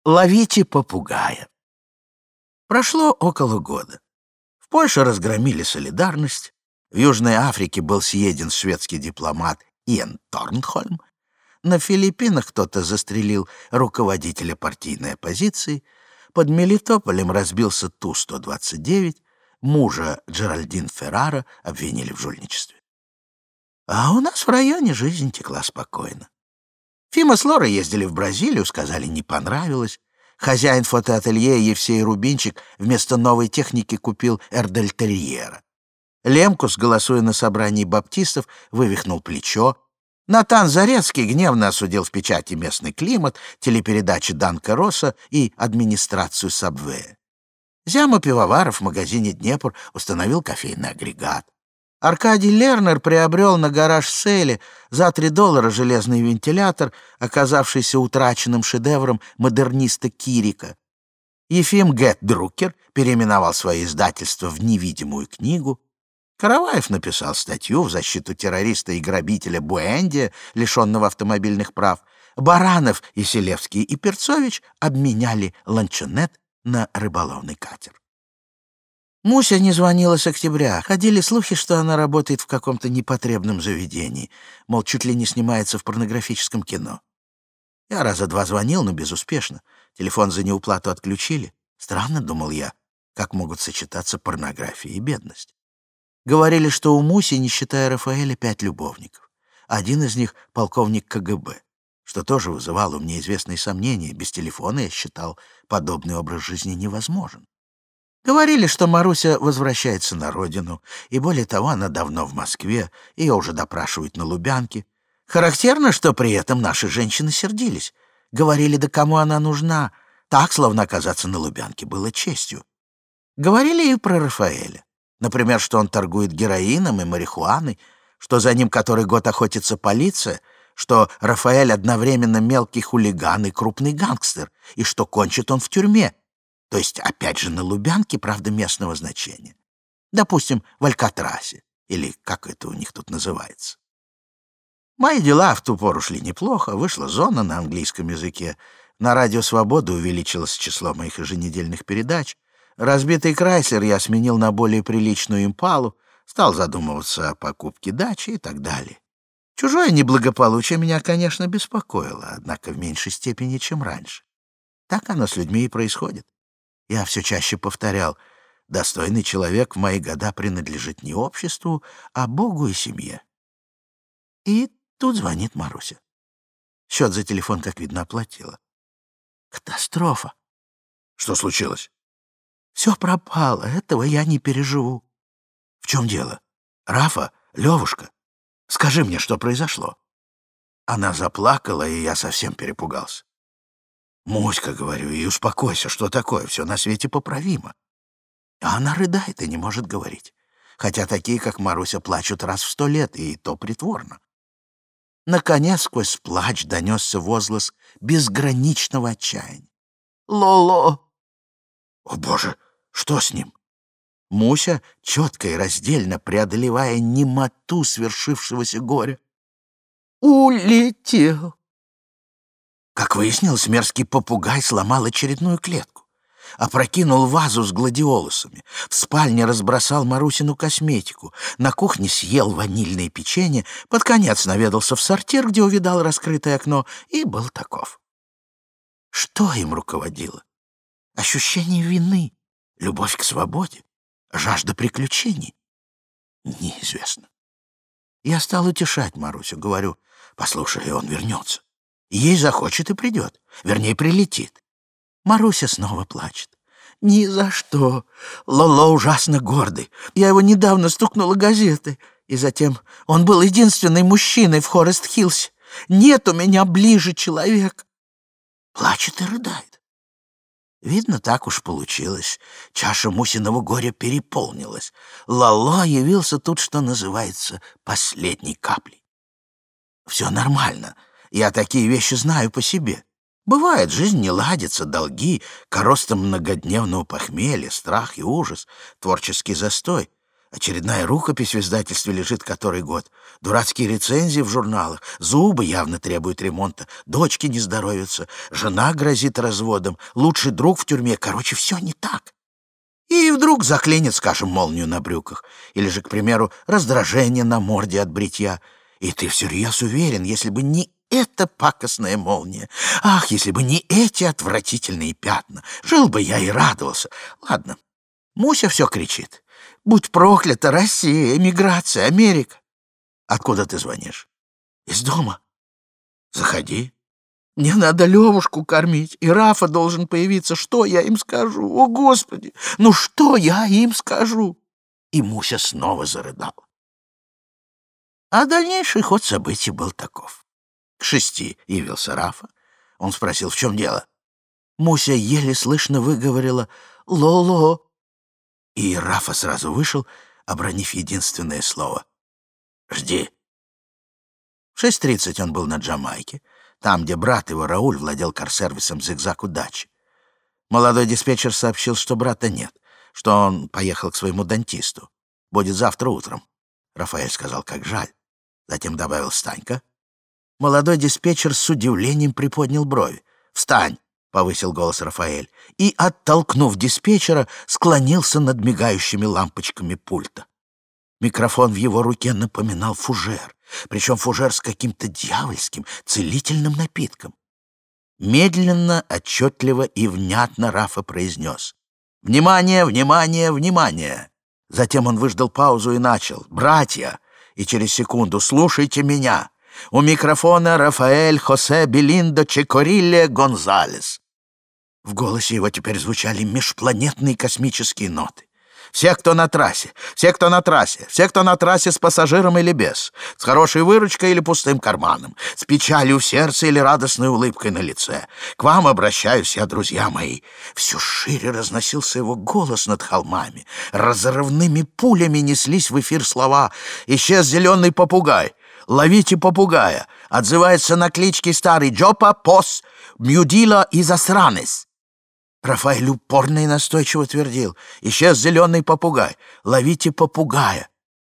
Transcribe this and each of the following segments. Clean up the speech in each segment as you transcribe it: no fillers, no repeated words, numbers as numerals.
Ловите попугая. Прошло около года. В Польше разгромили солидарность. В Южной Африке был съеден шведский дипломат Иэн Торнхольм. На Филиппинах кто-то застрелил руководителя партийной оппозиции. Под Мелитополем разбился Ту-129. Мужа Джеральдин Феррара обвинили в жульничестве. А у нас в районе жизнь текла спокойно. Фима с Лорой ездили в Бразилию, сказали, не понравилось. Хозяин фотоателье Евсей Рубинчик вместо новой техники купил эрдельтерьера. Лемкус, голосуя на собрании баптистов, вывихнул плечо. Натан Зарецкий гневно осудил в печати местный климат, телепередачи Данка Росса и администрацию Сабвея. Зяма Пивоваров в магазине «Днепр» установил кофейный агрегат. Аркадий Лернер приобрел на гараж-сейле за $3 железный вентилятор, оказавшийся утраченным шедевром модерниста Кирика. Ефим Гет Друкер переименовал свое издательство в «Невидимую книгу». Караваев написал статью в защиту террориста и грабителя Буэндия, лишенного автомобильных прав. Баранов, Исилевский и Перцович обменяли ланчонет на рыболовный катер. Муся не звонила с октября. Ходили слухи, что она работает в каком-то непотребном заведении, мол, чуть ли не снимается в порнографическом кино. Я раза 2 звонил, но безуспешно. Телефон за неуплату отключили. Странно, думал я, как могут сочетаться порнография и бедность. Говорили, что у Муси, не считая Рафаэля, 5 любовников. Один из них — полковник КГБ, что тоже вызывало у меня известные сомнения. Без телефона, я считал, подобный образ жизни невозможен. Говорили, что Маруся возвращается на родину, и более того, она давно в Москве, ее уже допрашивают на Лубянке. Характерно, что при этом наши женщины сердились. Говорили, да кому она нужна. Так, словно оказаться на Лубянке было честью. Говорили и про Рафаэля. Например, что он торгует героином и марихуаной, что за ним который год охотится полиция, что Рафаэль одновременно мелкий хулиган и крупный гангстер, и что кончит он в тюрьме. То есть, опять же, на Лубянке, правда, местного значения. Допустим, в Алькатрасе, или как это у них тут называется. Мои дела в ту пору шли неплохо, вышла «Зона» на английском языке, на радио «Свобода» увеличилось число моих еженедельных передач, разбитый Крайслер я сменил на более приличную «Импалу», стал задумываться о покупке дачи и так далее. Чужое неблагополучие меня, конечно, беспокоило, однако в меньшей степени, чем раньше. Так оно с людьми и происходит. Я все чаще повторял, достойный человек в мои года принадлежит не обществу, а Богу и семье. И тут звонит Маруся. Счет за телефон, как видно, оплатила. Катастрофа. Что случилось? Все пропало, этого я не переживу. В чем дело? Рафа, Левушка, скажи мне, что произошло. Она заплакала, и я совсем перепугался. «Муська, — говорю, — и успокойся, что такое, все на свете поправимо». А она рыдает и не может говорить, хотя такие, как Маруся, плачут раз в 100 лет, и то притворно. Наконец, сквозь плач донесся возглас безграничного отчаяния. «Лоло!» «О, Боже, что с ним?» Муся, четко и раздельно преодолевая немоту свершившегося горя, улетел. Как выяснилось, мерзкий попугай сломал очередную клетку, опрокинул вазу с гладиолусами, в спальне разбросал Марусину косметику, на кухне съел ванильное печенье, под конец наведался в сортир, где увидал раскрытое окно, и был таков. Что им руководило? Ощущение вины, любовь к свободе, жажда приключений? Неизвестно. Я стал утешать Марусю, говорю, послушай, он вернется. Ей захочет и придет, вернее, прилетит. Маруся снова плачет. Ни за что. Лоло ужасно гордый. Я его недавно стукнула газетой. И затем он был единственный мужчиной в Форест-Хиллсе. Нет у меня ближе человека. Плачет и рыдает. Видно, так уж получилось. Чаша Мусиного горя переполнилась. Лоло явился тут, что называется, последней каплей. Все нормально. Я такие вещи знаю по себе. Бывает, жизнь не ладится, долги, коростом многодневного похмелья, страх и ужас, творческий застой. Очередная рукопись в издательстве лежит который год. Дурацкие рецензии в журналах. Зубы явно требуют ремонта. Дочки не здоровятся. Жена грозит разводом. Лучший друг в тюрьме. Короче, все не так. И вдруг заклинит, скажем, молнию на брюках. Или же, к примеру, раздражение на морде от бритья. И ты всерьез уверен, если бы не эта пакостная молния. Ах, если бы не эти отвратительные пятна. Жил бы я и радовался. Ладно, Муся все кричит. Будь проклята Россия, эмиграция, Америка. Откуда ты звонишь? Из дома. Заходи. Мне надо Левушку кормить, и Рафа должен появиться. Что я им скажу? О, Господи! Ну что я им скажу? И Муся снова зарыдала. А дальнейший ход событий был таков. К 6 явился Рафа. Он спросил, в чем дело. Муся еле слышно выговорила «Ло-ло». И Рафа сразу вышел, обронив единственное слово «Жди». В 6:30 он был на Джамайке, там, где брат его, Рауль, владел карсервисом «Зигзаг удачи». Молодой диспетчер сообщил, что брата нет, что он поехал к своему дантисту. Будет завтра утром. Рафаэль сказал, как жаль. Затем добавил «Встань-ка». Молодой диспетчер с удивлением приподнял брови. «Встань!» — повысил голос Рафаэль, и, оттолкнув диспетчера, склонился над мигающими лампочками пульта. Микрофон в его руке напоминал фужер, причем фужер с каким-то дьявольским, целительным напитком. Медленно, отчетливо и внятно Рафа произнес: «Внимание, внимание, внимание!» Затем он выждал паузу и начал: «Братья!» И через секунду: «Слушайте меня! У микрофона Рафаэль Хосе Белиндо Чекорилле Гонзалес». В голосе его теперь звучали межпланетные космические ноты. «Все, кто на трассе, все, кто на трассе, все, кто на трассе с пассажиром или без, с хорошей выручкой или пустым карманом, с печалью в сердце или радостной улыбкой на лице. К вам обращаюсь я, друзья мои». Все шире разносился его голос над холмами. Разрывными пулями неслись в эфир слова: «Исчез зеленый попугай! Ловите попугая! Отзывается на клички старый Джопа, Пос, Мюдила и Засранес». Рафаэль упорно и настойчиво твердил: «Исчез зеленый попугай! Ловите попугая!»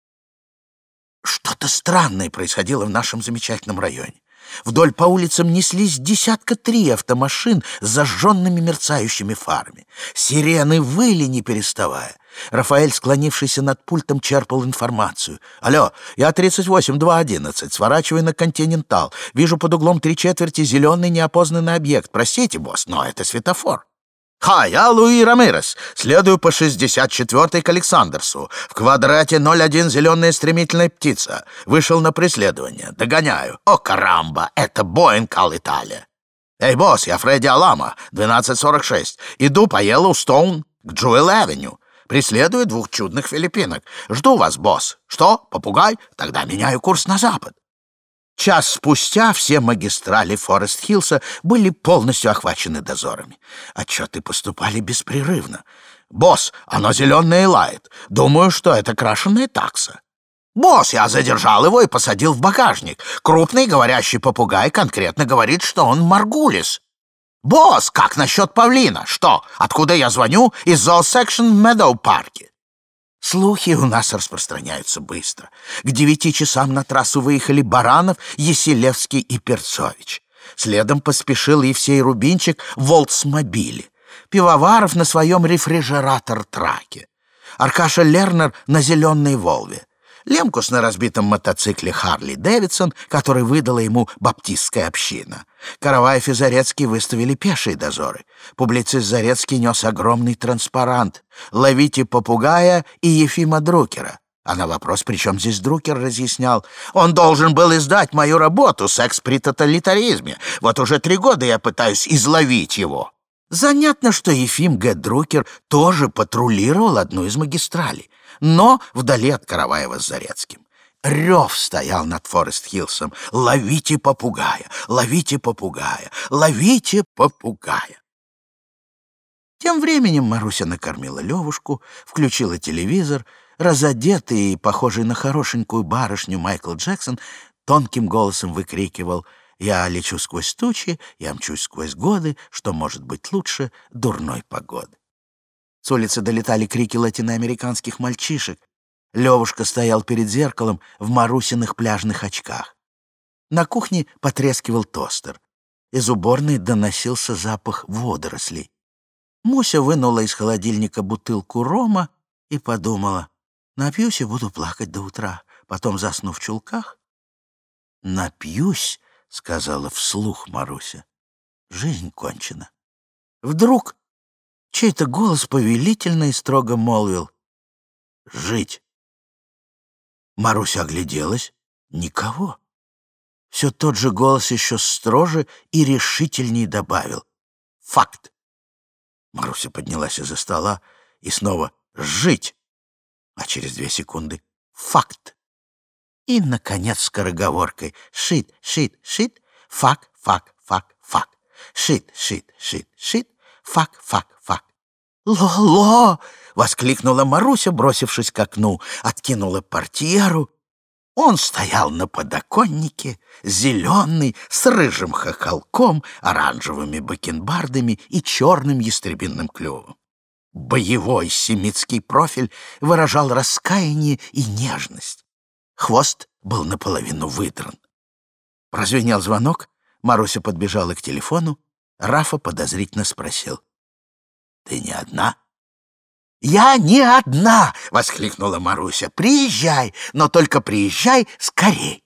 Что-то странное происходило в нашем замечательном районе. Вдоль по улицам неслись 3 автомашин с зажженными мерцающими фарами. Сирены выли, не переставая. Рафаэль, склонившийся над пультом, черпал информацию. «Алло, я 38-211, сворачиваю на Континентал. Вижу под углом 3/4 зеленый неопознанный объект. Простите, босс, но это светофор». «Ха, я Луи Рамирес. Следую по 64-й к Александрсу. В квадрате 01 зеленая стремительная птица. Вышел на преследование. Догоняю. О, карамба, это Боинг Ал-Италия. Эй, босс, я Фредди Алама, 1246. Иду по Йеллоустоун к Джуэл-Авеню. Преследую 2 чудных филиппинок. Жду вас, босс. Что, попугай? Тогда меняю курс на запад». Час спустя все магистрали Форест-Хиллса были полностью охвачены дозорами. Отчеты поступали беспрерывно. «Босс, оно зеленое и лает. Думаю, что это крашеная такса». «Босс, я задержал его и посадил в багажник. Крупный говорящий попугай конкретно говорит, что он маргулис». «Босс, как насчет павлина? Что, откуда я звоню? Из зоосекшн в Медоу-парке». Слухи у нас распространяются быстро. К 9 часам на трассу выехали Баранов, Еселевский и Перцович. Следом поспешил Евсей Рубинчик в Волтсмобиле. Пивоваров на своем рефрижератор-траке. Аркаша Лернер на зеленой Волве. Лемкус на разбитом мотоцикле Харли Дэвидсон, который выдала ему баптистская община. Караваев и Зарецкий выставили пешие дозоры. Публицист Зарецкий нес огромный транспарант: «Ловите попугая» и Ефима Друкера. А на вопрос, при чем здесь Друкер, разъяснял: «Он должен был издать мою работу «Секс при тоталитаризме». Вот уже 3 года я пытаюсь изловить его». Занятно, что Ефим Г. Друкер тоже патрулировал одну из магистралей, но вдали от Караваева с Зарецким. Рев стоял над Форест-Хиллсом: «Ловите попугая! Ловите попугая! Ловите попугая!» Тем временем Маруся накормила Левушку, включила телевизор. Разодетый и похожий на хорошенькую барышню Майкл Джексон тонким голосом выкрикивал: «Я лечу сквозь тучи, я мчусь сквозь годы, что может быть лучше дурной погоды». С улицы долетали крики латиноамериканских мальчишек. Левушка стоял перед зеркалом в Марусиных пляжных очках. На кухне потрескивал тостер. Из уборной доносился запах водорослей. Муся вынула из холодильника бутылку рома и подумала: напьюсь и буду плакать до утра, потом засну в чулках. «Напьюсь», — сказала вслух Маруся. «Жизнь кончена». Вдруг чей-то голос повелительно и строго молвил: «Жить». Маруся огляделась. Никого. Все тот же голос еще строже и решительней добавил: «Факт». Маруся поднялась из-за стола и снова «Жить». А через 2 секунды «Факт». И, наконец, скороговоркой: «Шит, шит, шит, фак, фак, фак, фак. Шит, шит, шит, шит, фак, фак, фак». «Ло-ло!» — воскликнула Маруся, бросившись к окну, откинула портьеру. Он стоял на подоконнике, зеленый, с рыжим хохолком, оранжевыми бакенбардами и черным ястребиным клювом. Боевой семитский профиль выражал раскаяние и нежность. Хвост был наполовину выдран. Прозвенел звонок, Маруся подбежала к телефону. Рафа подозрительно спросил: «Ты не одна?» «Я не одна!» — воскликнула Маруся. «Приезжай, но только приезжай скорей!»